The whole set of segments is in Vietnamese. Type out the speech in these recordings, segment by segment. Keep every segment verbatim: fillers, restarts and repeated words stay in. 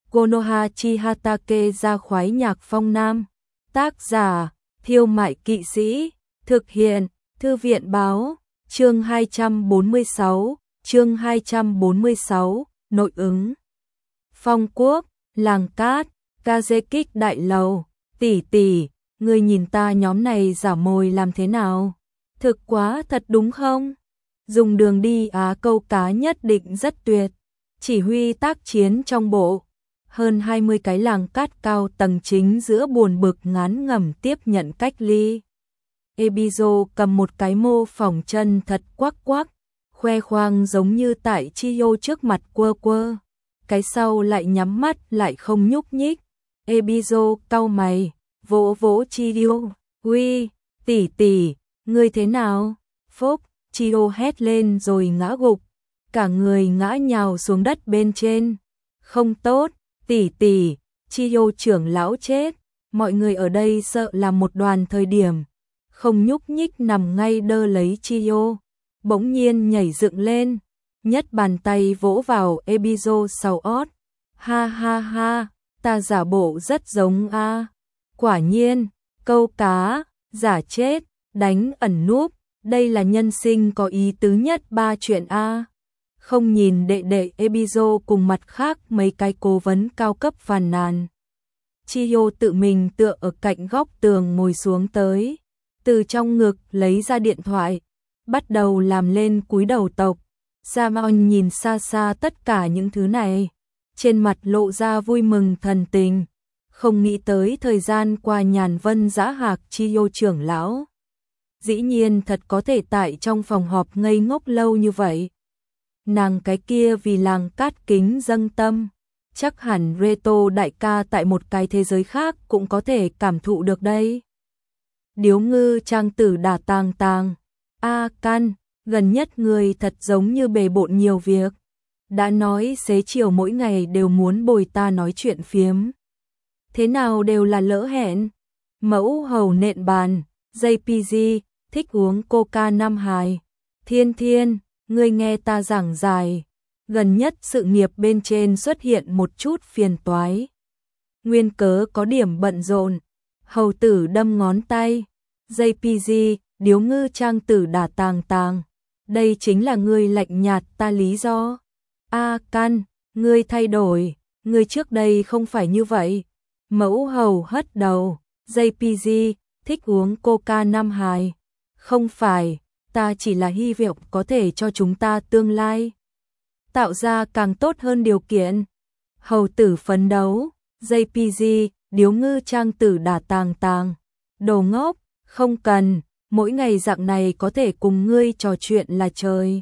Konoha Chihatake ra khoái nhạc phong nam. Tác giả, Thiêu Mại Kỵ Sĩ. Thực hiện, Thư viện Báo. Chương hai trăm bốn mươi sáu, chương hai trăm bốn mươi sáu, nội ứng. Phong Quốc, làng cát, Kazekik đại lầu. Tỷ tỷ, ngươi nhìn ta nhóm này giả mồi làm thế nào? Thực quá thật đúng không? Dùng đường đi Á câu cá nhất định rất tuyệt. Chỉ huy tác chiến trong bộ. Hơn hai mươi cái làng cát cao tầng chính giữa buồn bực ngán ngẩm tiếp nhận cách ly. Ebizo cầm một cái mô phỏng chân thật quắc quắc, khoe khoang giống như tại Chiyo trước mặt quơ quơ. Cái sau lại nhắm mắt lại không nhúc nhích. Ebizo cau mày, vỗ vỗ Chiyo. Uy, tỷ tỷ, ngươi thế nào? Phốc, Chiyo hét lên rồi ngã gục. Cả người ngã nhào xuống đất bên trên. Không tốt, tỷ tỷ, Chiyo trưởng lão chết. Mọi người ở đây sợ là một đoàn thời điểm. Không nhúc nhích nằm ngay đơ lấy Chiyo. Bỗng nhiên nhảy dựng lên. Nhất bàn tay vỗ vào Ebizo sau ót. Ha ha ha, ta giả bộ rất giống a. Quả nhiên, câu cá, giả chết, đánh ẩn núp. Đây là nhân sinh có ý tứ nhất ba chuyện a. Không nhìn đệ đệ Ebizo cùng mặt khác mấy cái cố vấn cao cấp phàn nàn. Chiyo tự mình tựa ở cạnh góc tường ngồi xuống tới. Từ trong ngực lấy ra điện thoại. Bắt đầu làm lên cúi đầu tộc. Samon nhìn xa xa tất cả những thứ này. Trên mặt lộ ra vui mừng thần tình. Không nghĩ tới thời gian qua nhàn vân dã hạc Chiyo trưởng lão. Dĩ nhiên thật có thể tại trong phòng họp ngây ngốc lâu như vậy. Nàng cái kia vì làng cát kính dâng tâm. Chắc hẳn Reto đại ca tại một cái thế giới khác cũng có thể cảm thụ được đây. Điếu ngư trang tử đả tàng tàng. A Căn, gần nhất người thật giống như bề bộn nhiều việc. Đã nói xế chiều mỗi ngày đều muốn bồi ta nói chuyện phiếm. Thế nào đều là lỡ hẹn. Mẫu hầu nện bàn, gi pê giê, thích uống coca Nam Hải. Thiên Thiên, ngươi nghe ta giảng dài. Gần nhất sự nghiệp bên trên xuất hiện một chút phiền toái. Nguyên cớ có điểm bận rộn. Hầu tử đâm ngón tay. gi pê giê, điếu ngư trang tử đả tàng tàng. Đây chính là ngươi lạnh nhạt ta lý do. A Căn, ngươi thay đổi. Ngươi trước đây không phải như vậy. Mẫu hầu hất đầu. gi pê giê, thích uống coca Nam Hải. Không phải, ta chỉ là hy vọng có thể cho chúng ta tương lai tạo ra càng tốt hơn điều kiện. Hầu tử phấn đấu. gi pê giê, điếu ngư trang tử đả tàng tàng. Đồ ngốc, không cần, mỗi ngày dạng này có thể cùng ngươi trò chuyện là trời.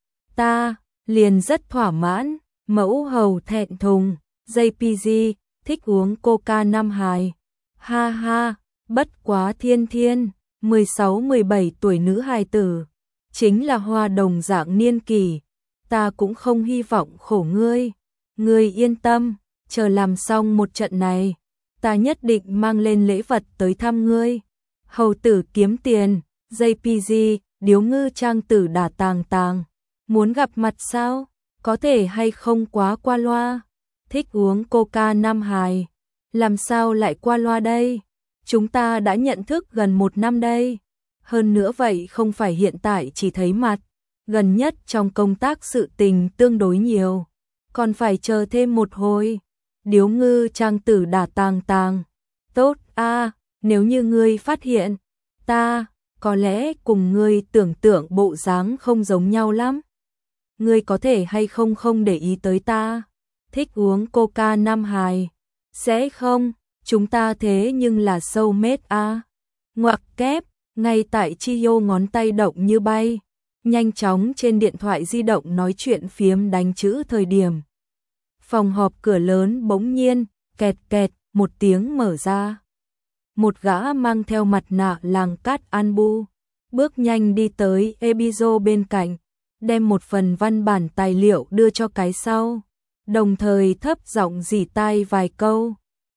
Ta, liền rất thỏa mãn. Mẫu hầu thẹn thùng. gi pê giê, thích uống coca Nam Hải. Ha ha, bất quá Thiên Thiên, mười sáu mười bảy tuổi nữ hài tử. Chính là hoa đồng dạng niên kỷ. Ta cũng không hy vọng khổ ngươi. Ngươi yên tâm, chờ làm xong một trận này. Ta nhất định mang lên lễ vật tới thăm ngươi. Hầu tử kiếm tiền. gi pê giê, điếu ngư trang tử đả tàng tàng. Muốn gặp mặt sao? Có thể hay không quá qua loa? Thích uống coca Nam Hải. Làm sao lại qua loa đây? Chúng ta đã nhận thức gần một năm đây. Hơn nữa vậy không phải hiện tại chỉ thấy mặt. Gần nhất trong công tác sự tình tương đối nhiều. Còn phải chờ thêm một hồi. Điếu ngư trang tử đả tàng tàng. Tốt a, nếu như ngươi phát hiện. Ta, có lẽ cùng ngươi tưởng tượng bộ dáng không giống nhau lắm. Ngươi có thể hay không không để ý tới ta. Thích uống coca Nam Hải. Sẽ không, chúng ta thế nhưng là soulmate a. Ngoặc kép, ngay tại Chiyo ngón tay động như bay. Nhanh chóng trên điện thoại di động nói chuyện phiếm đánh chữ thời điểm. Phòng họp cửa lớn bỗng nhiên, kẹt kẹt, một tiếng mở ra. Một gã mang theo mặt nạ làng cát Anbu, bước nhanh đi tới Ebizo bên cạnh, đem một phần văn bản tài liệu đưa cho cái sau, đồng thời thấp giọng rỉ tai vài câu.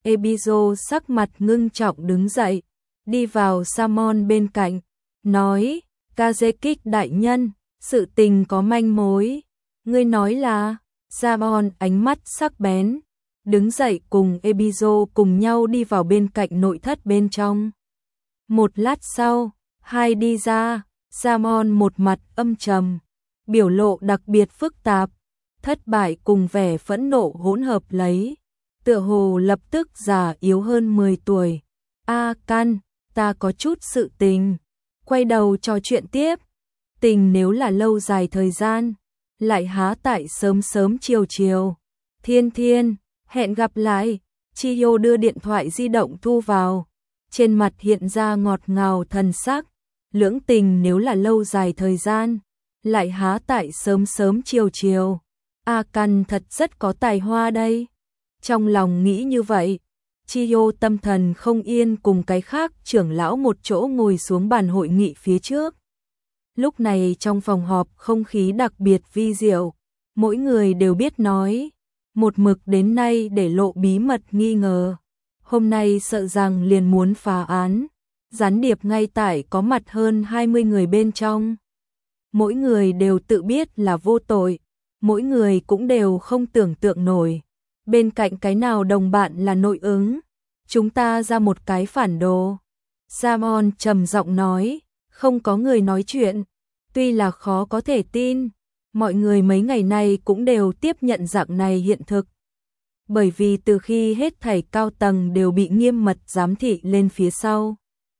Ebizo sắc mặt ngưng trọng đứng dậy, đi vào Samon bên cạnh, nói, Kazekik đại nhân, sự tình có manh mối. Ngươi nói là, Samon ánh mắt sắc bén, đứng dậy cùng Ebizo cùng nhau đi vào bên cạnh nội thất bên trong. Một lát sau, hai đi ra, Samon một mặt âm trầm, biểu lộ đặc biệt phức tạp, thất bại cùng vẻ phẫn nộ hỗn hợp lấy, tựa hồ lập tức già yếu hơn mười tuổi. A Căn, ta có chút sự tình. Quay đầu trò chuyện tiếp. Tình nếu là lâu dài thời gian, lại há tại sớm sớm chiều chiều. Thiên Thiên, hẹn gặp lại. Chiyo đưa điện thoại di động thu vào, trên mặt hiện ra ngọt ngào thần sắc. Lưỡng tình nếu là lâu dài thời gian, lại há tại sớm sớm chiều chiều. A Căn thật rất có tài hoa đây. Trong lòng nghĩ như vậy, Chiyo tâm thần không yên cùng cái khác trưởng lão một chỗ ngồi xuống bàn hội nghị phía trước. Lúc này trong phòng họp không khí đặc biệt vi diệu, mỗi người đều biết nói, một mực đến nay để lộ bí mật nghi ngờ. Hôm nay sợ rằng liền muốn phá án, gián điệp ngay tại có mặt hơn hai mươi người bên trong. Mỗi người đều tự biết là vô tội, mỗi người cũng đều không tưởng tượng nổi. Bên cạnh cái nào đồng bạn là nội ứng, chúng ta ra một cái phản đồ. Samon trầm giọng nói, không có người nói chuyện, tuy là khó có thể tin, mọi người mấy ngày nay cũng đều tiếp nhận dạng này hiện thực. Bởi vì từ khi hết thảy cao tầng đều bị nghiêm mật giám thị lên phía sau,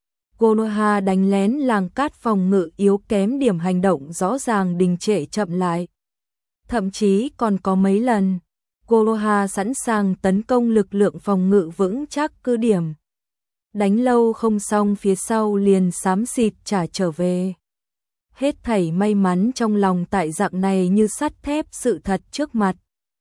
Konoha đánh lén làng cát phòng ngự yếu kém điểm hành động rõ ràng đình trệ chậm lại. Thậm chí còn có mấy lần, Konoha sẵn sàng tấn công lực lượng phòng ngự vững chắc cứ điểm. Đánh lâu không xong phía sau liền xám xịt trả trở về. Hết thảy may mắn trong lòng tại dạng này như sắt thép sự thật trước mặt.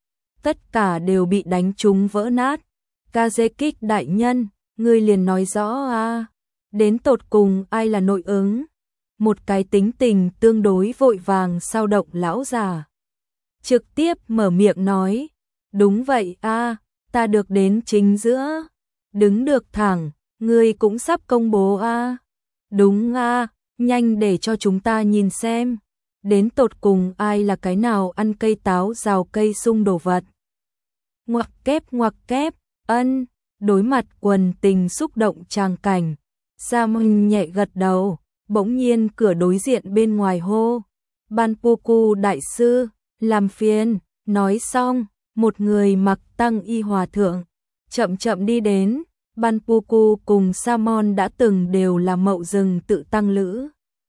Tất cả đều bị đánh trúng vỡ nát. Kazekik đại nhân, ngươi liền nói rõ à, đến tột cùng ai là nội ứng? Một cái tính tình tương đối vội vàng sao động lão già trực tiếp mở miệng nói, đúng vậy a, ta được đến chính giữa, đứng được thẳng, ngươi cũng sắp công bố a. Đúng a, nhanh để cho chúng ta nhìn xem, đến tột cùng ai là cái nào ăn cây táo rào cây sung đồ vật. Ngoặc kép ngoặc kép, ân, đối mặt quần tình xúc động tràng cảnh, Samon nhẹ gật đầu, bỗng nhiên cửa đối diện bên ngoài hô, Banpoku đại sư, làm phiền. Nói xong, một người mặc tăng y hòa thượng chậm chậm đi đến. Banpoku cùng Samon đã từng đều là mậu rừng tự tăng lữ,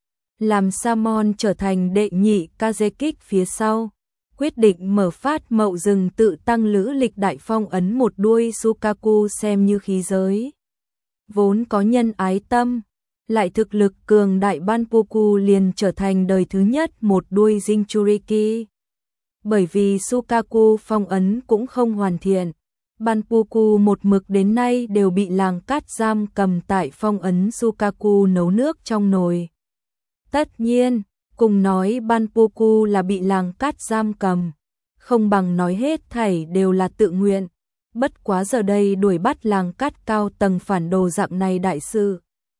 làm Samon trở thành đệ nhị Kazekik phía sau, quyết định mở phát mậu rừng tự tăng lữ lịch đại phong ấn một đuôi Sukaku xem như khí giới. Vốn có nhân ái tâm, lại thực lực cường đại, Banpoku liền trở thành đời thứ nhất một đuôi Jinchuriki. Bởi vì Sukaku phong ấn cũng không hoàn thiện, Banpoku một mực đến nay đều bị làng cát giam cầm tại phong ấn Sukaku nấu nước trong nồi. Tất nhiên, cùng nói Banpoku là bị làng cát giam cầm, không bằng nói hết thảy đều là tự nguyện. Bất quá giờ đây đuổi bắt làng cát cao tầng phản đồ dạng này đại sự,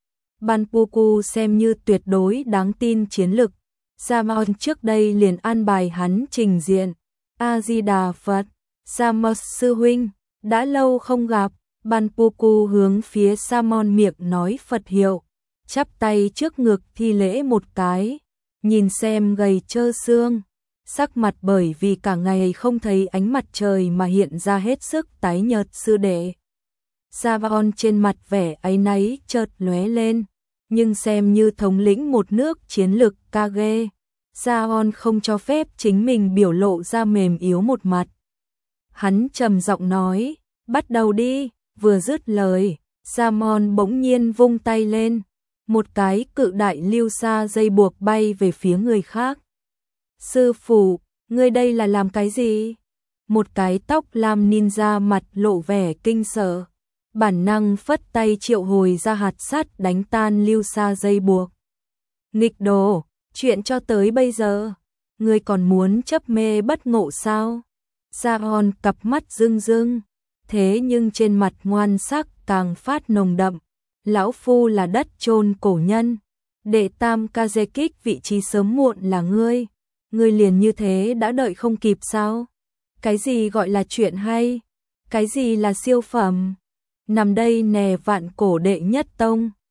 Banpoku xem như tuyệt đối đáng tin chiến lực. Samon trước đây liền an bài hắn trình diện. A Di Đà Phật, Samon sư huynh, đã lâu không gặp. Banpoku hướng phía Samon miệng nói Phật hiệu, chắp tay trước ngực thi lễ một cái, nhìn xem gầy trơ xương, sắc mặt bởi vì cả ngày không thấy ánh mặt trời mà hiện ra hết sức tái nhợt. Sư đệ. Samon trên mặt vẻ áy náy chợt lóe lên, nhưng xem như thống lĩnh một nước chiến lực Kage, Samon không cho phép chính mình biểu lộ ra mềm yếu một mặt. Hắn trầm giọng nói, bắt đầu đi. Vừa dứt lời, Samon bỗng nhiên vung tay lên, một cái cự đại lưu sa dây buộc bay về phía người khác. Sư phụ, ngươi đây là làm cái gì? Một cái tóc lam ninja mặt lộ vẻ kinh sợ, bản năng phất tay triệu hồi ra hạt sắt đánh tan lưu sa dây buộc. Nghịch đồ, chuyện cho tới bây giờ, ngươi còn muốn chấp mê bất ngộ sao? Samon cặp mắt rưng rưng, thế nhưng trên mặt ngoan sắc càng phát nồng đậm. Lão phu là đất chôn cổ nhân, đệ tam Kazekik vị trí sớm muộn là ngươi, ngươi liền như thế đã đợi không kịp sao? Cái gì gọi là chuyện hay? Cái gì là siêu phẩm? Nằm đây nè vạn cổ đệ nhất tông.